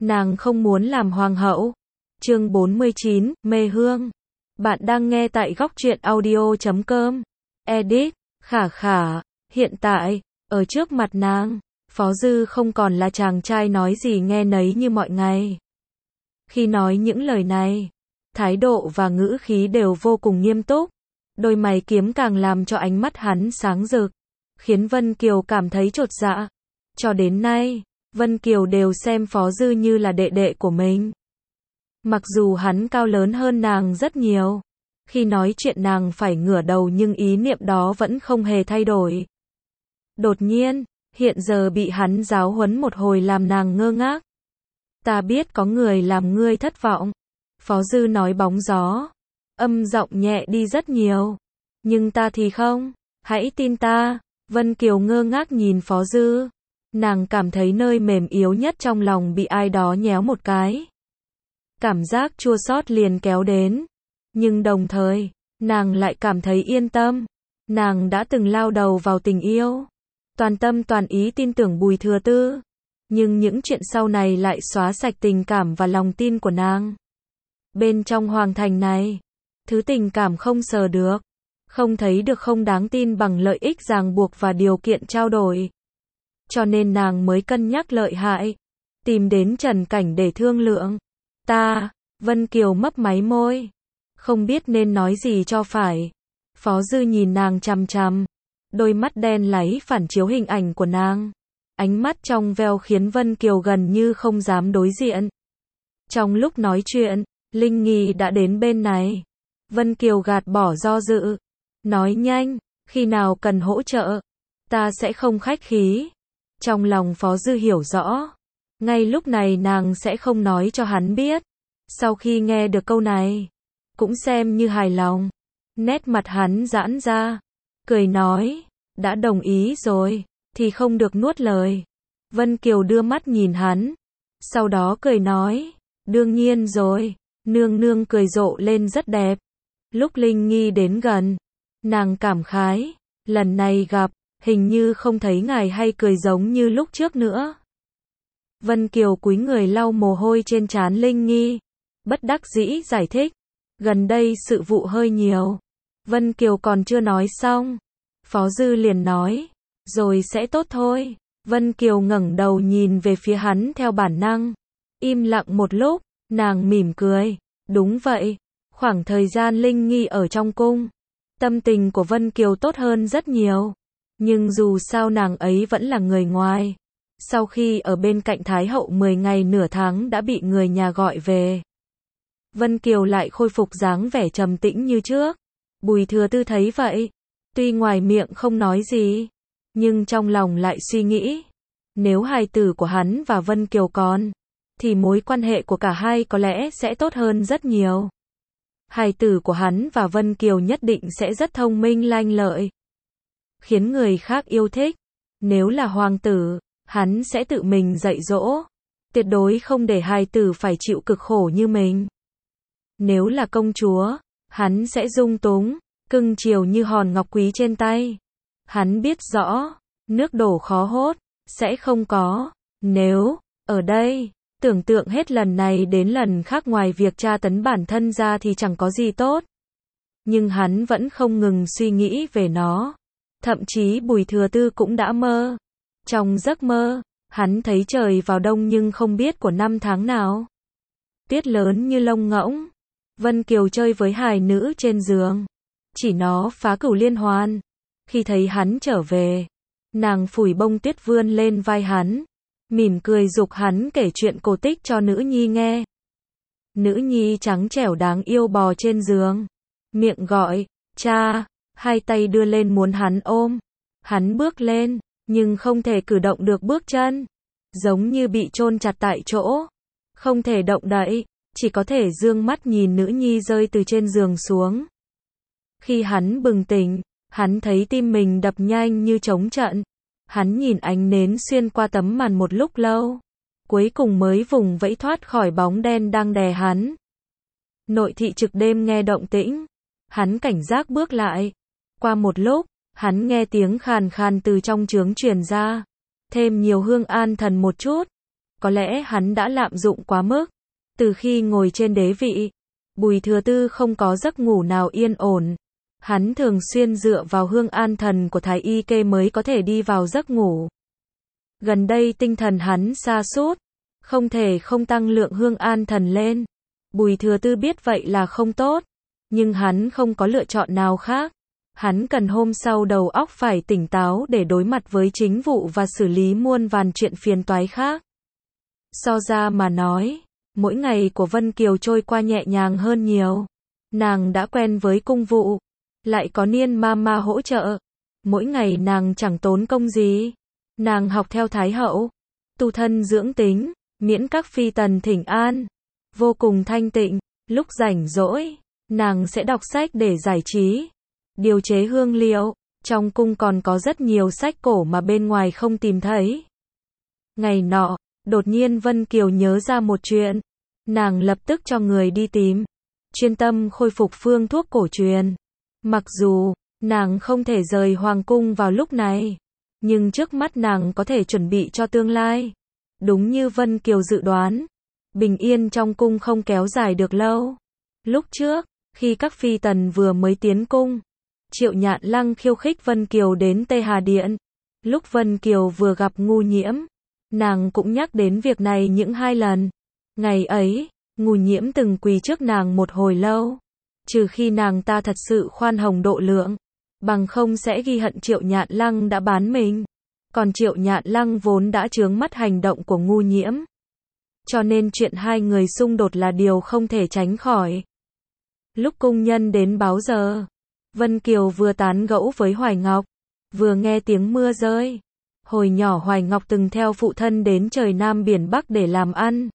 nàng không muốn làm hoàng hậu. Chương 49, mê hương. Bạn đang nghe tại góc truyện audio.com. Edit, Khả Khả, hiện tại, ở trước mặt nàng, Phó Dư không còn là chàng trai nói gì nghe nấy như mọi ngày. Khi nói những lời này, thái độ và ngữ khí đều vô cùng nghiêm túc, đôi mày kiếm càng làm cho ánh mắt hắn sáng rực, khiến Vân Kiều cảm thấy chột dạ. Cho đến nay, Vân Kiều đều xem Phó Dư như là đệ đệ của mình. Mặc dù hắn cao lớn hơn nàng rất nhiều, khi nói chuyện nàng phải ngửa đầu nhưng ý niệm đó vẫn không hề thay đổi. Đột nhiên, hiện giờ bị hắn giáo huấn một hồi làm nàng ngơ ngác. Ta biết có người làm ngươi thất vọng. Phó Dư nói bóng gió, âm giọng nhẹ đi rất nhiều. Nhưng ta thì không, hãy tin ta. Vân Kiều ngơ ngác nhìn Phó Dư. Nàng cảm thấy nơi mềm yếu nhất trong lòng bị ai đó nhéo một cái. Cảm giác chua xót liền kéo đến. Nhưng đồng thời, nàng lại cảm thấy yên tâm. Nàng đã từng lao đầu vào tình yêu, toàn tâm toàn ý tin tưởng Bùi Thừa Tư. Nhưng những chuyện sau này lại xóa sạch tình cảm và lòng tin của nàng. Bên trong hoàng thành này, thứ tình cảm không sờ được, không thấy được không đáng tin bằng lợi ích ràng buộc và điều kiện trao đổi. Cho nên nàng mới cân nhắc lợi hại, tìm đến Trần Cảnh để thương lượng. Vân Kiều mấp máy môi, không biết nên nói gì cho phải. Phó Dư nhìn nàng chằm chằm, đôi mắt đen láy phản chiếu hình ảnh của nàng. Ánh mắt trong veo khiến Vân Kiều gần như không dám đối diện. Trong lúc nói chuyện, Linh Nghi đã đến bên này. Vân Kiều gạt bỏ do dự, nói nhanh, khi nào cần hỗ trợ, ta sẽ không khách khí. Trong lòng Phó Dư hiểu rõ, ngay lúc này nàng sẽ không nói cho hắn biết. Sau khi nghe được câu này, cũng xem như hài lòng. Nét mặt hắn giãn ra, cười nói, đã đồng ý rồi, thì không được nuốt lời. Vân Kiều đưa mắt nhìn hắn, sau đó cười nói, đương nhiên rồi. Nương nương cười rộ lên rất đẹp. Lúc Linh Nghi đến gần, nàng cảm khái, lần này gặp, hình như không thấy ngài hay cười giống như lúc trước nữa. Vân Kiều cúi người lau mồ hôi trên trán Linh Nghi, bất đắc dĩ giải thích, gần đây sự vụ hơi nhiều. Vân Kiều còn chưa nói xong, Phó Dư liền nói, rồi sẽ tốt thôi. Vân Kiều ngẩng đầu nhìn về phía hắn theo bản năng, im lặng một lúc, nàng mỉm cười, đúng vậy, khoảng thời gian Linh Nghi ở trong cung, tâm tình của Vân Kiều tốt hơn rất nhiều. Nhưng dù sao nàng ấy vẫn là người ngoài. Sau khi ở bên cạnh Thái hậu 10 ngày nửa tháng đã bị người nhà gọi về, Vân Kiều lại khôi phục dáng vẻ trầm tĩnh như trước. Bùi Thừa Tư thấy vậy, tuy ngoài miệng không nói gì, nhưng trong lòng lại suy nghĩ, nếu hài tử của hắn và Vân Kiều còn, thì mối quan hệ của cả hai có lẽ sẽ tốt hơn rất nhiều. Hài tử của hắn và Vân Kiều nhất định sẽ rất thông minh lanh lợi, khiến người khác yêu thích. Nếu là hoàng tử, hắn sẽ tự mình dạy dỗ, tuyệt đối không để hài tử phải chịu cực khổ như mình. Nếu là công chúa, hắn sẽ dung túng, cưng chiều như hòn ngọc quý trên tay. Hắn biết rõ, nước đổ khó hốt, sẽ không có. Nếu, ở đây, tưởng tượng hết lần này đến lần khác ngoài việc tra tấn bản thân ra thì chẳng có gì tốt. Nhưng hắn vẫn không ngừng suy nghĩ về nó. Thậm chí Bùi Thừa Tư cũng đã mơ. Trong giấc mơ, hắn thấy trời vào đông nhưng không biết của năm tháng nào. Tuyết lớn như lông ngỗng. Vân Kiều chơi với hài nữ trên giường, chỉ nó phá cửu liên hoàn. Khi thấy hắn trở về, nàng phủi bông tuyết vươn lên vai hắn, mỉm cười giục hắn kể chuyện cổ tích cho nữ nhi nghe. Nữ nhi trắng trẻo đáng yêu bò trên giường, miệng gọi, cha, hai tay đưa lên muốn hắn ôm. Hắn bước lên, nhưng không thể cử động được bước chân, giống như bị chôn chặt tại chỗ, không thể động đậy, chỉ có thể dương mắt nhìn nữ nhi rơi từ trên giường xuống. Khi hắn bừng tỉnh, hắn thấy tim mình đập nhanh như trống trận. Hắn nhìn ánh nến xuyên qua tấm màn một lúc lâu, cuối cùng mới vùng vẫy thoát khỏi bóng đen đang đè hắn. Nội thị trực đêm nghe động tĩnh, hắn cảnh giác bước lại. Qua một lúc, hắn nghe tiếng khàn khàn từ trong trướng truyền ra, thêm nhiều hương an thần một chút. có lẽ hắn đã lạm dụng quá mức. Từ khi ngồi trên đế vị, Bùi Thừa Tư không có giấc ngủ nào yên ổn. Hắn thường xuyên dựa vào hương an thần của thái y kê mới có thể đi vào giấc ngủ. Gần đây tinh thần hắn sa sút, không thể không tăng lượng hương an thần lên. Bùi Thừa Tư biết vậy là không tốt, nhưng hắn không có lựa chọn nào khác. Hắn cần hôm sau đầu óc phải tỉnh táo để đối mặt với chính vụ và xử lý muôn vàn chuyện phiền toái khác. So ra mà nói, mỗi ngày của Vân Kiều trôi qua nhẹ nhàng hơn nhiều. Nàng đã quen với cung vụ, lại có Niên Mama hỗ trợ. Mỗi ngày nàng chẳng tốn công gì. Nàng học theo Thái hậu, tu thân dưỡng tính, miễn các phi tần thỉnh an, vô cùng thanh tịnh. Lúc rảnh rỗi, nàng sẽ đọc sách để giải trí, điều chế hương liệu. Trong cung còn có rất nhiều sách cổ mà bên ngoài không tìm thấy. Ngày nọ, đột nhiên Vân Kiều nhớ ra một chuyện. Nàng lập tức cho người đi tìm, chuyên tâm khôi phục phương thuốc cổ truyền. Mặc dù nàng không thể rời hoàng cung vào lúc này, nhưng trước mắt nàng có thể chuẩn bị cho tương lai. Đúng như Vân Kiều dự đoán, bình yên trong cung không kéo dài được lâu. Lúc trước, khi các phi tần vừa mới tiến cung, Triệu Nhạn Lăng khiêu khích Vân Kiều đến Tê Hà Điện. Lúc Vân Kiều vừa gặp Ngu Nhiễm, nàng cũng nhắc đến việc này những 2 lần. Ngày ấy, Ngu Nhiễm từng quỳ trước nàng một hồi lâu. Trừ khi nàng ta thật sự khoan hồng độ lượng, bằng không sẽ ghi hận Triệu Nhạn Lăng đã bán mình. Còn Triệu Nhạn Lăng vốn đã chướng mắt hành động của Ngu Nhiễm, cho nên chuyện 2 người xung đột là điều không thể tránh khỏi. Lúc cung nhân đến báo giờ, Vân Kiều vừa tán gẫu với Hoài Ngọc, vừa nghe tiếng mưa rơi. Hồi nhỏ Hoài Ngọc từng theo phụ thân đến trời Nam biển Bắc để làm ăn,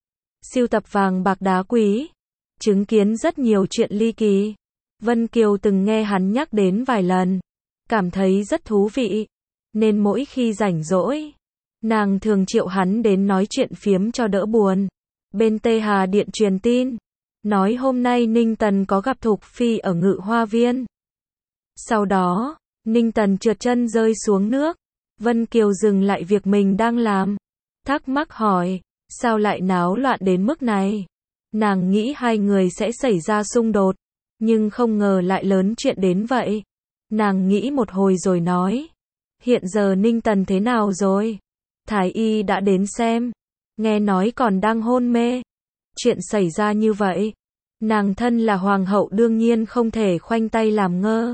sưu tập vàng bạc đá quý, chứng kiến rất nhiều chuyện ly kỳ. Vân Kiều từng nghe hắn nhắc đến vài lần, cảm thấy rất thú vị, nên mỗi khi rảnh rỗi, nàng thường triệu hắn đến nói chuyện phiếm cho đỡ buồn. Bên Tê Hà Điện truyền tin, nói hôm nay Ninh Tần có gặp Thục Phi ở Ngự Hoa Viên. Sau đó, Ninh Tần trượt chân rơi xuống nước. Vân Kiều dừng lại việc mình đang làm, thắc mắc hỏi, sao lại náo loạn đến mức này? Nàng nghĩ 2 người sẽ xảy ra xung đột, nhưng không ngờ lại lớn chuyện đến vậy. Nàng nghĩ một hồi rồi nói, hiện giờ Ninh Tần thế nào rồi? Thái y đã đến xem, nghe nói còn đang hôn mê. Chuyện xảy ra như vậy, nàng thân là hoàng hậu đương nhiên không thể khoanh tay làm ngơ.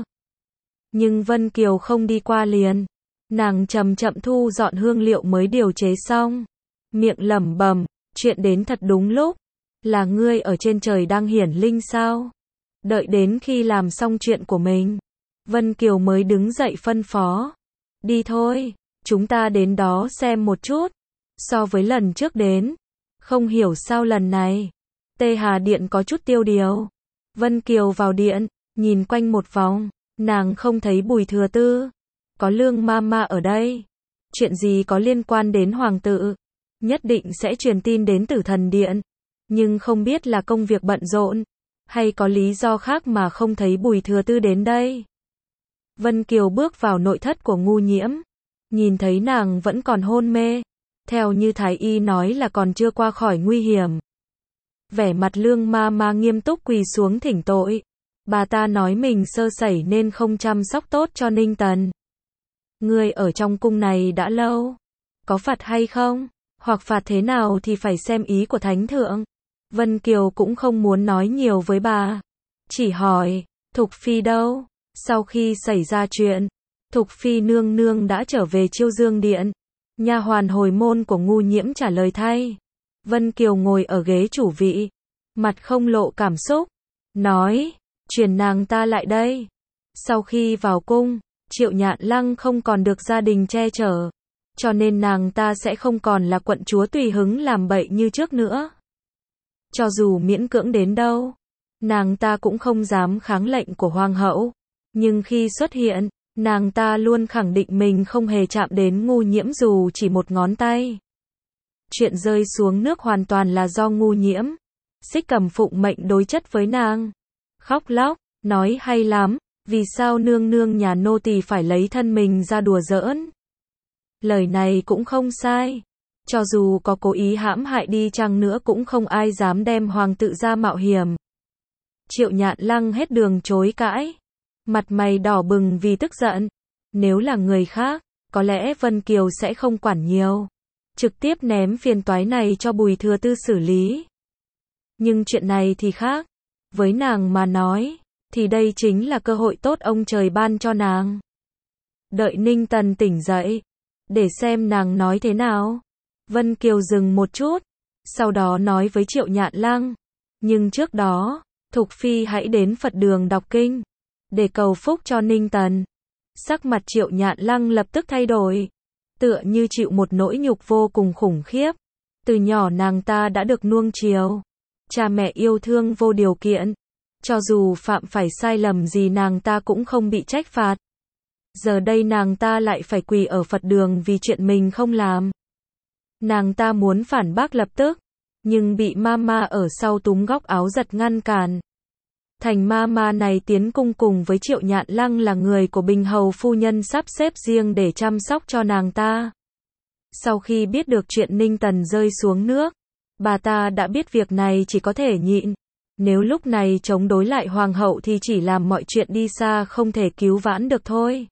Nhưng Vân Kiều không đi qua liền, nàng chậm chậm thu dọn hương liệu mới điều chế xong, miệng lẩm bẩm, chuyện đến thật đúng lúc, là ngươi ở trên trời đang hiển linh sao? Đợi đến khi làm xong chuyện của mình, Vân Kiều mới đứng dậy phân phó, đi thôi, chúng ta đến đó xem một chút. So với lần trước đến, không hiểu sao lần này, Tê Hà Điện có chút tiêu điều. Vân Kiều vào điện, nhìn quanh một vòng, nàng không thấy Bùi Thừa Tư, có Lương Mama ở đây. Chuyện gì có liên quan đến hoàng tử, nhất định sẽ truyền tin đến Tử Thần Điện, nhưng không biết là công việc bận rộn, hay có lý do khác mà không thấy Bùi Thừa Tư đến đây. Vân Kiều bước vào nội thất của Ngu Nhiễm, nhìn thấy nàng vẫn còn hôn mê, theo như thái y nói là còn chưa qua khỏi nguy hiểm. Vẻ mặt Lương Mama nghiêm túc quỳ xuống thỉnh tội. Bà ta nói mình sơ sẩy nên không chăm sóc tốt cho Ninh Tần. Ngươi ở trong cung này đã lâu, có phạt hay không? Hoặc phạt thế nào thì phải xem ý của Thánh Thượng. Vân Kiều cũng không muốn nói nhiều với bà, chỉ hỏi, Thục Phi đâu? Sau khi xảy ra chuyện, Thục Phi nương nương đã trở về Chiêu Dương Điện. Nha hoàn hồi môn của Ngu Nhiễm trả lời thay. Vân Kiều ngồi ở ghế chủ vị, mặt không lộ cảm xúc, nói, truyền nàng ta lại đây. Sau khi vào cung, Triệu Nhạn Lăng không còn được gia đình che chở, cho nên nàng ta sẽ không còn là quận chúa tùy hứng làm bậy như trước nữa. Cho dù miễn cưỡng đến đâu, nàng ta cũng không dám kháng lệnh của hoàng hậu, nhưng khi xuất hiện, nàng ta luôn khẳng định mình không hề chạm đến Ngu Nhiễm dù chỉ một ngón tay. Chuyện rơi xuống nước hoàn toàn là do Ngu Nhiễm. Xích Cầm phụng mệnh đối chất với nàng, khóc lóc, nói hay lắm, vì sao nương nương nhà nô tỳ phải lấy thân mình ra đùa giỡn. Lời này cũng không sai, Cho dù có cố ý hãm hại đi chăng nữa cũng không ai dám đem hoàng tự ra mạo hiểm. Triệu Nhạn Lăng hết đường chối cãi. Mặt mày đỏ bừng vì tức giận. Nếu là người khác, có lẽ Vân Kiều sẽ không quản nhiều. Trực tiếp ném phiền toái này cho Bùi Thừa Tư xử lý. Nhưng chuyện này thì khác. Với nàng mà nói, thì đây chính là cơ hội tốt ông trời ban cho nàng. Đợi Ninh Tần tỉnh dậy, để xem nàng nói thế nào. Vân Kiều dừng một chút, sau đó nói với Triệu Nhạn Lăng. Nhưng trước đó, Thục Phi hãy đến Phật đường đọc kinh, để cầu phúc cho Ninh Tần. Sắc mặt Triệu Nhạn Lăng lập tức thay đổi, tựa như chịu một nỗi nhục vô cùng khủng khiếp. Từ nhỏ nàng ta đã được nuông chiều, cha mẹ yêu thương vô điều kiện. Cho dù phạm phải sai lầm gì nàng ta cũng không bị trách phạt. Giờ đây nàng ta lại phải quỳ ở Phật đường vì chuyện mình không làm. Nàng ta muốn phản bác lập tức, nhưng bị mama ở sau túm góc áo giật ngăn cản. Thành mama này tiến cung cùng với Triệu Nhạn Lăng là người của Bình Hầu phu nhân sắp xếp riêng để chăm sóc cho nàng ta. Sau khi biết được chuyện Ninh Tần rơi xuống nước, bà ta đã biết việc này chỉ có thể nhịn. Nếu lúc này chống đối lại hoàng hậu thì chỉ làm mọi chuyện đi xa không thể cứu vãn được thôi.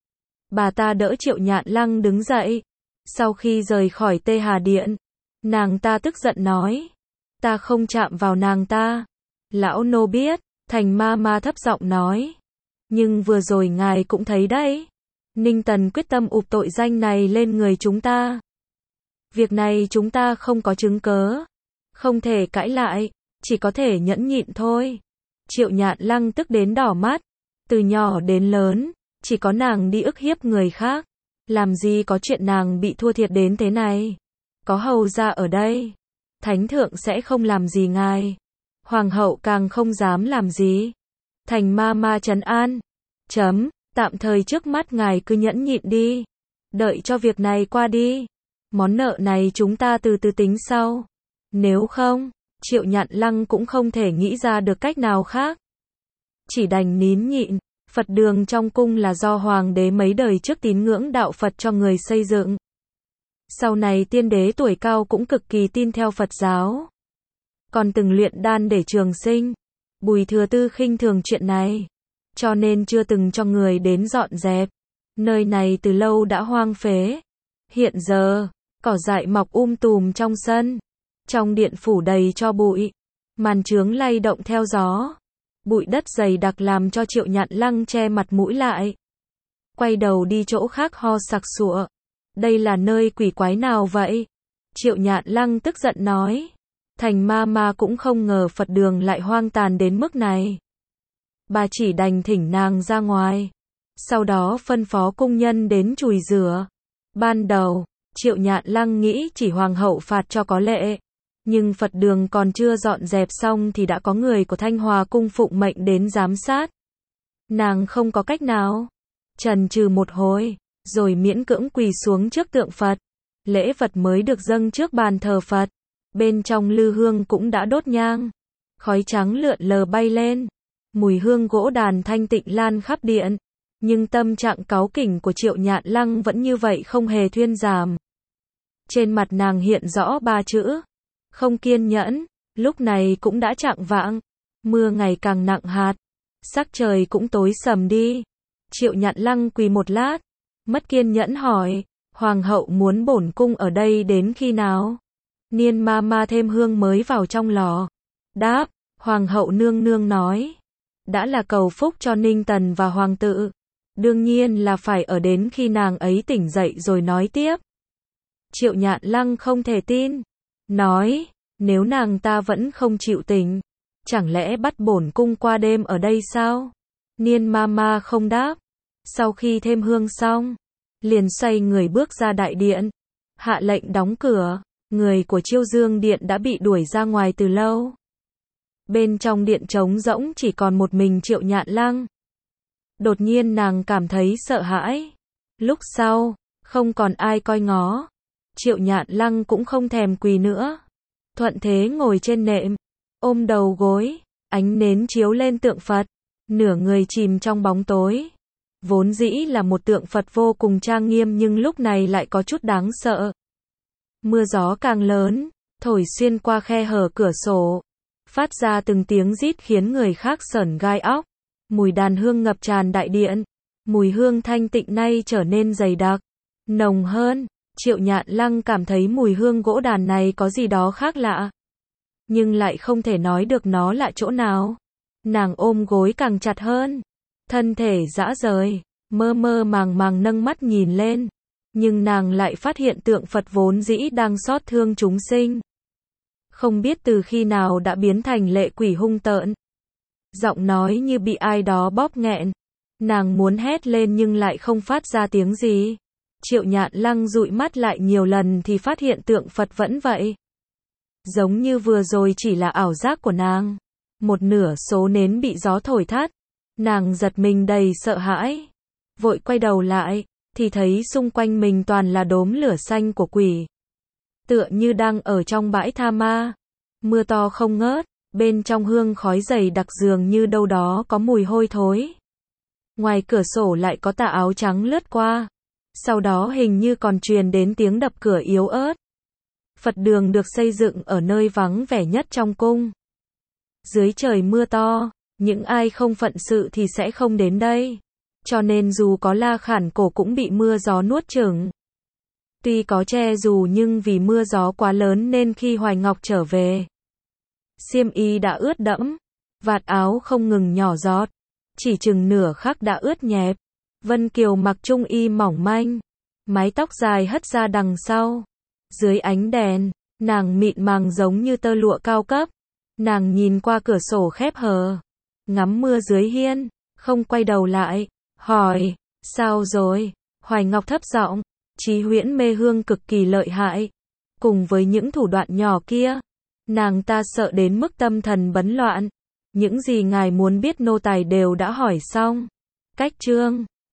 Bà ta đỡ Triệu Nhạn Lăng đứng dậy. Sau khi rời khỏi Tê Hà Điện, nàng ta tức giận nói. Ta không chạm vào nàng ta. Lão nô biết, Thành ma thấp giọng nói. Nhưng vừa rồi ngài cũng thấy đấy. Ninh Tần quyết tâm ụp tội danh này lên người chúng ta. Việc này chúng ta không có chứng cớ. Không thể cãi lại. Chỉ có thể nhẫn nhịn thôi. Triệu Nhạn Lăng tức đến đỏ mắt. Từ nhỏ đến lớn, chỉ có nàng đi ức hiếp người khác. Làm gì có chuyện nàng bị thua thiệt đến thế này. Có hầu ra ở đây, thánh thượng sẽ không làm gì ngài. Hoàng hậu càng không dám làm gì. Thành ma trấn an. Tạm thời trước mắt ngài cứ nhẫn nhịn đi. Đợi cho việc này qua đi. Món nợ này chúng ta từ từ tính sau. Nếu không, Triệu Nhạn Lăng cũng không thể nghĩ ra được cách nào khác. Chỉ đành nín nhịn. Phật đường trong cung là do hoàng đế mấy đời trước tín ngưỡng đạo Phật cho người xây dựng. Sau này tiên đế tuổi cao cũng cực kỳ tin theo Phật giáo. Còn từng luyện đan để trường sinh. Bùi Thừa Tư khinh thường chuyện này, cho nên chưa từng cho người đến dọn dẹp. Nơi này từ lâu đã hoang phế. Hiện giờ, cỏ dại mọc tùm trong sân. Trong điện phủ đầy cho bụi. Màn chướng lay động theo gió. Bụi đất dày đặc làm cho Triệu Nhạn Lăng che mặt mũi lại. Quay đầu đi chỗ khác ho sặc sụa. Đây là nơi quỷ quái nào vậy? Triệu Nhạn Lăng tức giận nói. Thành ma cũng không ngờ Phật đường lại hoang tàn đến mức này. Bà chỉ đành thỉnh nàng ra ngoài. Sau đó phân phó cung nhân đến chùi rửa. Ban đầu, Triệu Nhạn Lăng nghĩ chỉ hoàng hậu phạt cho có lệ. Nhưng Phật đường còn chưa dọn dẹp xong thì đã có người của Thanh Hòa cung phụng mệnh đến giám sát. Nàng không có cách nào. Chần chừ một hồi, rồi miễn cưỡng quỳ xuống trước tượng Phật. Lễ vật mới được dâng trước bàn thờ Phật. Bên trong lư hương cũng đã đốt nhang. Khói trắng lượn lờ bay lên. Mùi hương gỗ đàn thanh tịnh lan khắp điện. Nhưng tâm trạng cáu kỉnh của Triệu Nhạn Lăng vẫn như vậy không hề thuyên giảm. Trên mặt nàng hiện rõ 3 chữ. Không kiên nhẫn. Lúc này cũng đã chạng vạng. Mưa ngày càng nặng hạt. Sắc trời cũng tối sầm đi. Triệu Nhạn Lăng quỳ một lát. Mất kiên nhẫn hỏi. Hoàng hậu muốn bổn cung ở đây đến khi nào? Niên ma thêm hương mới vào trong lò. Đáp. Hoàng hậu nương nương nói. Đã là cầu phúc cho Ninh Tần và hoàng tự. Đương nhiên là phải ở đến khi nàng ấy tỉnh dậy rồi nói tiếp. Triệu Nhạn Lăng không thể tin. Nói. Nếu nàng ta vẫn không chịu tỉnh, chẳng lẽ bắt bổn cung qua đêm ở đây sao? Niên ma không đáp. Sau khi thêm hương xong, liền xoay người bước ra đại điện. Hạ lệnh đóng cửa. Người của Chiêu Dương Điện đã bị đuổi ra ngoài từ lâu. Bên trong điện trống rỗng chỉ còn một mình Triệu Nhạn Lăng. Đột nhiên nàng cảm thấy sợ hãi. Lúc sau, không còn ai coi ngó. Triệu Nhạn Lăng cũng không thèm quỳ nữa. Thuận thế ngồi trên nệm, ôm đầu gối, ánh nến chiếu lên tượng Phật, nửa người chìm trong bóng tối. Vốn dĩ là một tượng Phật vô cùng trang nghiêm nhưng lúc này lại có chút đáng sợ. Mưa gió càng lớn, thổi xuyên qua khe hở cửa sổ, phát ra từng tiếng rít khiến người khác sởn gai óc. Mùi đàn hương ngập tràn đại điện, mùi hương thanh tịnh nay trở nên dày đặc, nồng hơn. Triệu Nhạn Lăng cảm thấy mùi hương gỗ đàn này có gì đó khác lạ, nhưng lại không thể nói được nó lạ chỗ nào. Nàng ôm gối càng chặt hơn, thân thể rã rời, mơ mơ màng màng nâng mắt nhìn lên, nhưng nàng lại phát hiện tượng Phật vốn dĩ đang xót thương chúng sinh, không biết từ khi nào đã biến thành lệ quỷ hung tợn. Giọng nói như bị ai đó bóp nghẹn, nàng muốn hét lên nhưng lại không phát ra tiếng gì. Triệu Nhạn Lăng dụi mắt lại nhiều lần thì phát hiện tượng Phật vẫn vậy, giống như vừa rồi chỉ là ảo giác của nàng. Một nửa số nến bị gió thổi thắt, nàng giật mình đầy sợ hãi, vội quay đầu lại, thì thấy xung quanh mình toàn là đốm lửa xanh của quỷ, tựa như đang ở trong bãi tha ma. Mưa to không ngớt, bên trong hương khói dày đặc dường như đâu đó có mùi hôi thối. Ngoài cửa sổ lại có tà áo trắng lướt qua, sau đó hình như còn truyền đến tiếng đập cửa yếu ớt. Phật đường được xây dựng ở nơi vắng vẻ nhất trong cung. Dưới trời mưa to, những ai không phận sự thì sẽ không đến đây. Cho nên dù có la khản cổ cũng bị mưa gió nuốt chửng. Tuy có che dù nhưng vì mưa gió quá lớn nên khi Hoài Ngọc trở về, xiêm y đã ướt đẫm, vạt áo không ngừng nhỏ giọt, chỉ chừng nửa khắc đã ướt nhẹp. Vân Kiều mặc trung y mỏng manh, mái tóc dài hất ra đằng sau. Dưới ánh đèn, nàng mịn màng giống như tơ lụa cao cấp. Nàng nhìn qua cửa sổ khép hờ, ngắm mưa dưới hiên, không quay đầu lại, hỏi, sao rồi? Hoài Ngọc thấp giọng, Chí Huyễn mê hương cực kỳ lợi hại. Cùng với những thủ đoạn nhỏ kia, nàng ta sợ đến mức tâm thần bấn loạn. Những gì ngài muốn biết nô tài đều đã hỏi xong. Cách chương